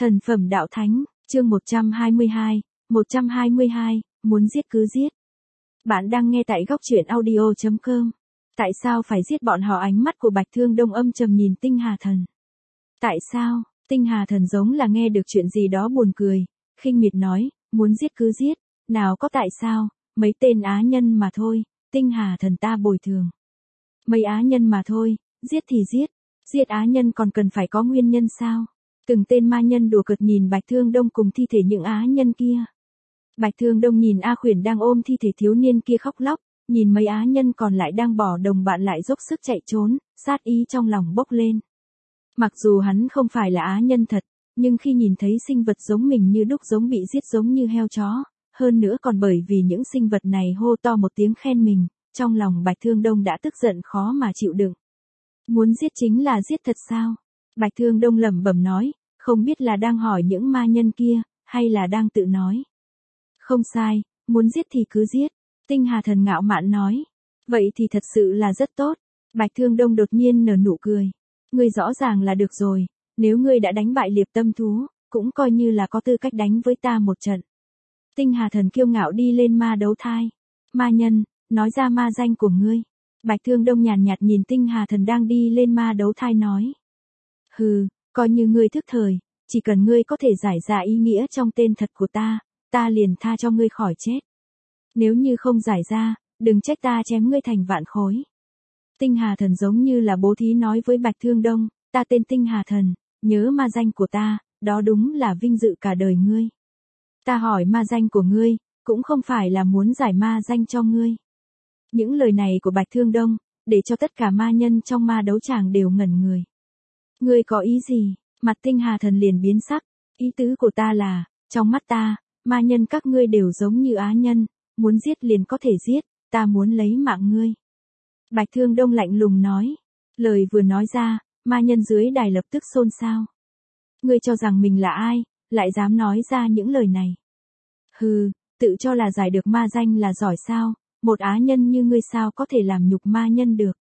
Thần phẩm đạo thánh, chương 122, 122, muốn giết cứ giết. Bạn đang nghe tại góc truyện audio.com. Tại sao phải giết bọn họ? Ánh mắt của Bạch Thương Đông âm trầm nhìn Tinh Hà Thần. Tại sao? Tinh Hà Thần giống là nghe được chuyện gì đó buồn cười, khinh miệt nói, muốn giết cứ giết, nào có tại sao, mấy tên á nhân mà thôi, Tinh Hà Thần ta bồi thường. Mấy á nhân mà thôi, giết thì giết á nhân còn cần phải có nguyên nhân sao? Từng tên ma nhân đùa cợt nhìn Bạch Thương Đông cùng thi thể những á nhân kia. Bạch Thương Đông nhìn A Khuyển đang ôm thi thể thiếu niên kia khóc lóc, nhìn mấy á nhân còn lại đang bỏ đồng bạn lại dốc sức chạy trốn, sát ý trong lòng bốc lên. Mặc dù hắn không phải là á nhân thật, nhưng khi nhìn thấy sinh vật giống mình như đúc giống bị giết giống như heo chó, hơn nữa còn bởi vì những sinh vật này hô to một tiếng khen mình, trong lòng Bạch Thương Đông đã tức giận khó mà chịu đựng. Muốn giết chính là giết thật sao? Bạch Thương Đông lẩm bẩm nói, không biết là đang hỏi những ma nhân kia, hay là đang tự nói. Không sai, muốn giết thì cứ giết. Tinh Hà Thần ngạo mạn nói. Vậy thì thật sự là rất tốt. Bạch Thương Đông đột nhiên nở nụ cười. Ngươi rõ ràng là được rồi, nếu ngươi đã đánh bại Liệp Tâm Thú, cũng coi như là có tư cách đánh với ta một trận. Tinh Hà Thần kiêu ngạo đi lên ma đấu thai. Ma nhân, nói ra ma danh của ngươi. Bạch Thương Đông nhàn nhạt nhìn Tinh Hà Thần đang đi lên ma đấu thai nói. Hừ, coi như ngươi thức thời, chỉ cần ngươi có thể giải ra ý nghĩa trong tên thật của ta liền tha cho ngươi khỏi chết. Nếu như không giải ra, đừng trách ta chém ngươi thành vạn khối. Tinh Hà Thần giống như là bố thí nói với Bạch Thương Đông, ta tên Tinh Hà Thần, nhớ ma danh của ta, đó đúng là vinh dự cả đời ngươi. Ta hỏi ma danh của ngươi, cũng không phải là muốn giải ma danh cho ngươi. Những lời này của Bạch Thương Đông, để cho tất cả ma nhân trong ma đấu tràng đều ngẩn người. Ngươi có ý gì? Mặt Tinh Hà Thần liền biến sắc, ý tứ của ta là, trong mắt ta, ma nhân các ngươi đều giống như á nhân, muốn giết liền có thể giết, ta muốn lấy mạng ngươi. Bạch Thương Đông lạnh lùng nói, lời vừa nói ra, ma nhân dưới đài lập tức xôn xao. Ngươi cho rằng mình là ai, lại dám nói ra những lời này. Hừ, tự cho là giải được ma danh là giỏi sao, một á nhân như ngươi sao có thể làm nhục ma nhân được.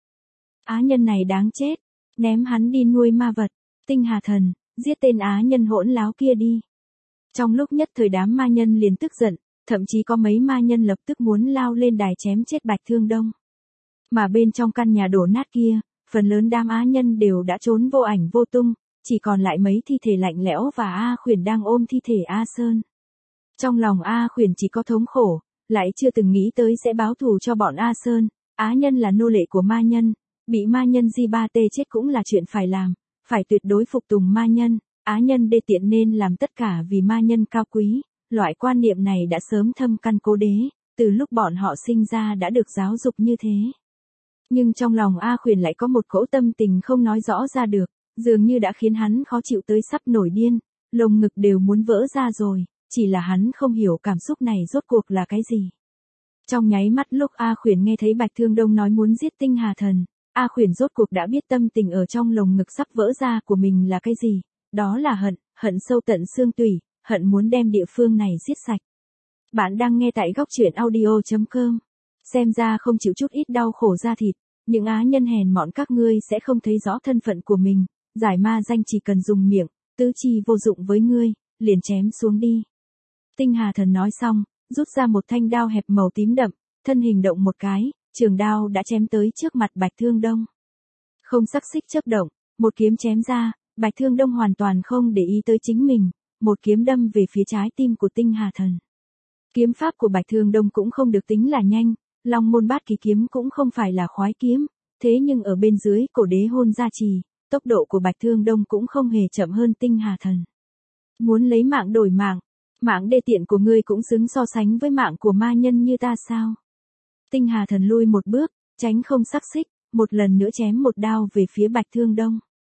Á nhân này đáng chết, ném hắn đi nuôi ma vật. Tinh Hà Thần, giết tên á nhân hỗn láo kia đi. Trong lúc nhất thời đám ma nhân liền tức giận, thậm chí có mấy ma nhân lập tức muốn lao lên đài chém chết Bạch Thương Đông. Mà bên trong căn nhà đổ nát kia, phần lớn đám á nhân đều đã trốn vô ảnh vô tung, chỉ còn lại mấy thi thể lạnh lẽo và A Khuyển đang ôm thi thể A Sơn. Trong lòng A Khuyển chỉ có thống khổ, lại chưa từng nghĩ tới sẽ báo thù cho bọn A Sơn. Á nhân là nô lệ của ma nhân, bị ma nhân Di Ba Tê chết cũng là chuyện phải làm, phải tuyệt đối phục tùng ma nhân. Á nhân đê tiện nên làm tất cả vì ma nhân cao quý, loại quan niệm này đã sớm thâm căn cố đế, từ lúc bọn họ sinh ra đã được giáo dục như thế. Nhưng trong lòng A Khuyển lại có một cỗ tâm tình không nói rõ ra được, dường như đã khiến hắn khó chịu tới sắp nổi điên, lồng ngực đều muốn vỡ ra rồi, chỉ là hắn không hiểu cảm xúc này rốt cuộc là cái gì. Trong nháy mắt lúc A Khuyển nghe thấy Bạch Thương Đông nói muốn giết Tinh Hà Thần, A Khuyển rốt cuộc đã biết tâm tình ở trong lồng ngực sắp vỡ ra của mình là cái gì. Đó là hận sâu tận xương tủy, hận muốn đem địa phương này giết sạch. Bạn đang nghe tại góc truyện audio.com. Xem ra không chịu chút ít đau khổ da thịt, những á nhân hèn mọn các ngươi sẽ không thấy rõ thân phận của mình, giải ma danh chỉ cần dùng miệng, tứ chi vô dụng với ngươi, liền chém xuống đi. Tinh Hà Thần nói xong, rút ra một thanh đao hẹp màu tím đậm, thân hình động một cái, trường đao đã chém tới trước mặt Bạch Thương Đông. Không sắc xích chớp động, một kiếm chém ra. Bạch Thương Đông hoàn toàn không để ý tới chính mình, một kiếm đâm về phía trái tim của Tinh Hà Thần. Kiếm pháp của Bạch Thương Đông cũng không được tính là nhanh, Long Môn Bát Kỳ kiếm cũng không phải là khoái kiếm, thế nhưng ở bên dưới cổ đế hôn gia trì, tốc độ của Bạch Thương Đông cũng không hề chậm hơn Tinh Hà Thần. Muốn lấy mạng đổi mạng đê tiện của ngươi cũng xứng so sánh với mạng của ma nhân như ta sao? Tinh Hà Thần lui một bước, tránh không sắc xích, một lần nữa chém một đao về phía Bạch Thương Đông.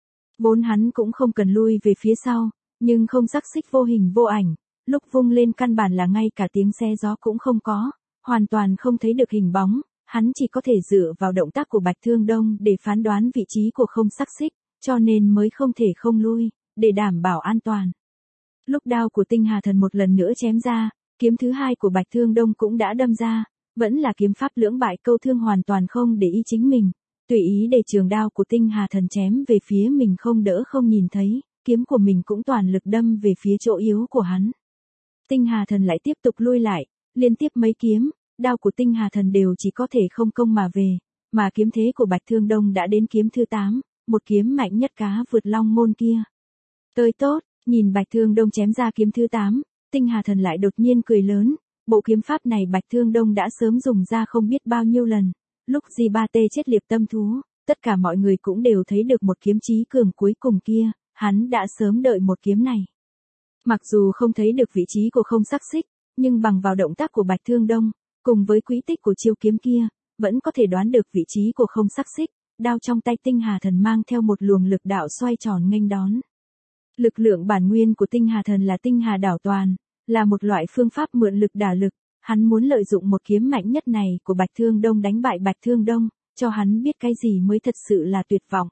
Vốn hắn cũng không cần lui về phía sau, nhưng không sắc xích vô hình vô ảnh, lúc vung lên căn bản là ngay cả tiếng xe gió cũng không có, hoàn toàn không thấy được hình bóng, hắn chỉ có thể dựa vào động tác của Bạch Thương Đông để phán đoán vị trí của không sắc xích, cho nên mới không thể không lui, để đảm bảo an toàn. Lúc đao của Tinh Hà Thần một lần nữa chém ra, kiếm thứ hai của Bạch Thương Đông cũng đã đâm ra, vẫn là kiếm pháp lưỡng bại câu thương hoàn toàn không để ý chính mình. Tùy ý để trường đao của Tinh Hà Thần chém về phía mình không đỡ không nhìn thấy, kiếm của mình cũng toàn lực đâm về phía chỗ yếu của hắn. Tinh Hà Thần lại tiếp tục lui lại, liên tiếp mấy kiếm, đao của Tinh Hà Thần đều chỉ có thể không công mà về, mà kiếm thế của Bạch Thương Đông đã đến kiếm thứ 8, một kiếm mạnh nhất cá vượt long môn kia. Tới tốt, nhìn Bạch Thương Đông chém ra kiếm thứ 8, Tinh Hà Thần lại đột nhiên cười lớn, bộ kiếm pháp này Bạch Thương Đông đã sớm dùng ra không biết bao nhiêu lần, lúc Di3T chết liệp tâm thú, tất cả mọi người cũng đều thấy được một kiếm chí cường cuối cùng kia, hắn đã sớm đợi một kiếm này. Mặc dù không thấy được vị trí của không sắc xích, nhưng bằng vào động tác của Bạch Thương Đông, cùng với quỹ tích của chiêu kiếm kia, vẫn có thể đoán được vị trí của không sắc xích, đao trong tay Tinh Hà Thần mang theo một luồng lực đạo xoay tròn nghênh đón. Lực lượng bản nguyên của Tinh Hà Thần là tinh hà đảo toàn, là một loại phương pháp mượn lực đả lực, hắn muốn lợi dụng một kiếm mạnh nhất này của Bạch Thương Đông đánh bại Bạch Thương Đông, cho hắn biết cái gì mới thật sự là tuyệt vọng.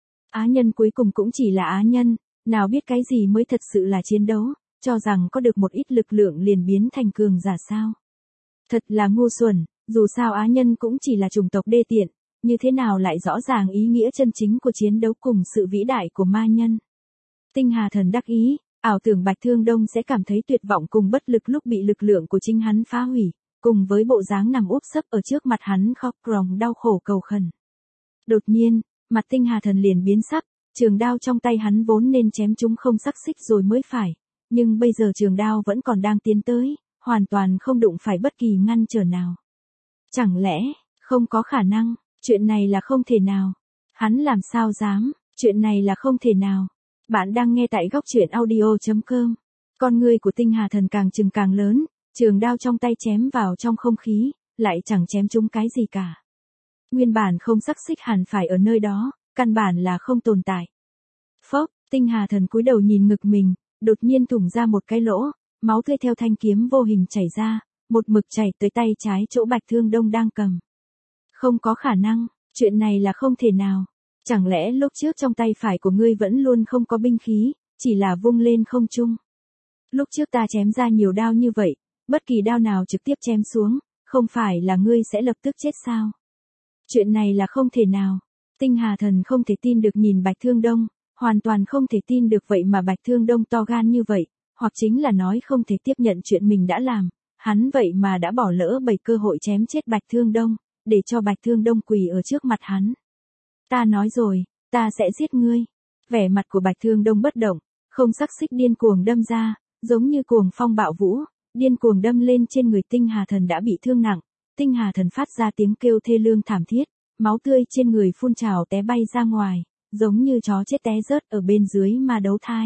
Á nhân cuối cùng cũng chỉ là á nhân, nào biết cái gì mới thật sự là chiến đấu, cho rằng có được một ít lực lượng liền biến thành cường giả sao. Thật là ngu xuẩn, dù sao á nhân cũng chỉ là chủng tộc đê tiện, như thế nào lại rõ ràng ý nghĩa chân chính của chiến đấu cùng sự vĩ đại của ma nhân. Tinh Hà Thần đắc ý, ảo tưởng Bạch Thương Đông sẽ cảm thấy tuyệt vọng cùng bất lực lúc bị lực lượng của chính hắn phá hủy, cùng với bộ dáng nằm úp sấp ở trước mặt hắn khóc ròng đau khổ cầu khẩn. Đột nhiên, mặt Tinh Hà Thần liền biến sắc, trường đao trong tay hắn vốn nên chém chúng không sắc xích rồi mới phải, nhưng bây giờ trường đao vẫn còn đang tiến tới, hoàn toàn không đụng phải bất kỳ ngăn trở nào. Chẳng lẽ, không có khả năng, chuyện này là không thể nào. Hắn làm sao dám, chuyện này là không thể nào. Bạn đang nghe tại góc truyện audio.com. Con ngươi của Tinh Hà Thần càng trừng càng lớn, trường đao trong tay chém vào trong không khí, lại chẳng chém trúng cái gì cả. Nguyên bản không sắc xích hẳn phải ở nơi đó, căn bản là không tồn tại. Phốc, Tinh Hà Thần cúi đầu nhìn ngực mình, đột nhiên thủng ra một cái lỗ, máu tươi theo thanh kiếm vô hình chảy ra, một mực chảy tới tay trái chỗ Bạch Thương Đông đang cầm. Không có khả năng, chuyện này là không thể nào. Chẳng lẽ lúc trước trong tay phải của ngươi vẫn luôn không có binh khí, chỉ là vung lên không trung. Lúc trước ta chém ra nhiều đao như vậy, bất kỳ đao nào trực tiếp chém xuống, không phải là ngươi sẽ lập tức chết sao? Chuyện này là không thể nào. Tinh Hà Thần không thể tin được nhìn Bạch Thương Đông, hoàn toàn không thể tin được vậy mà Bạch Thương Đông to gan như vậy, hoặc chính là nói không thể tiếp nhận chuyện mình đã làm, hắn vậy mà đã bỏ lỡ 7 cơ hội chém chết Bạch Thương Đông, để cho Bạch Thương Đông quỳ ở trước mặt hắn. Ta nói rồi, ta sẽ giết ngươi. Vẻ mặt của Bạch Thương Đông bất động, không sắc xích điên cuồng đâm ra, giống như cuồng phong bạo vũ, điên cuồng đâm lên trên người Tinh Hà Thần đã bị thương nặng. Tinh Hà Thần phát ra tiếng kêu thê lương thảm thiết, máu tươi trên người phun trào té bay ra ngoài, giống như chó chết té rớt ở bên dưới ma đấu thai.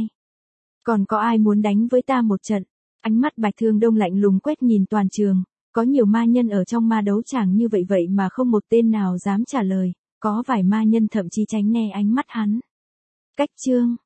Còn có ai muốn đánh với ta một trận? Ánh mắt Bạch Thương Đông lạnh lùng quét nhìn toàn trường, có nhiều ma nhân ở trong ma đấu tràng như vậy mà không một tên nào dám trả lời, có vài ma nhân thậm chí tránh né ánh mắt hắn. Cách chương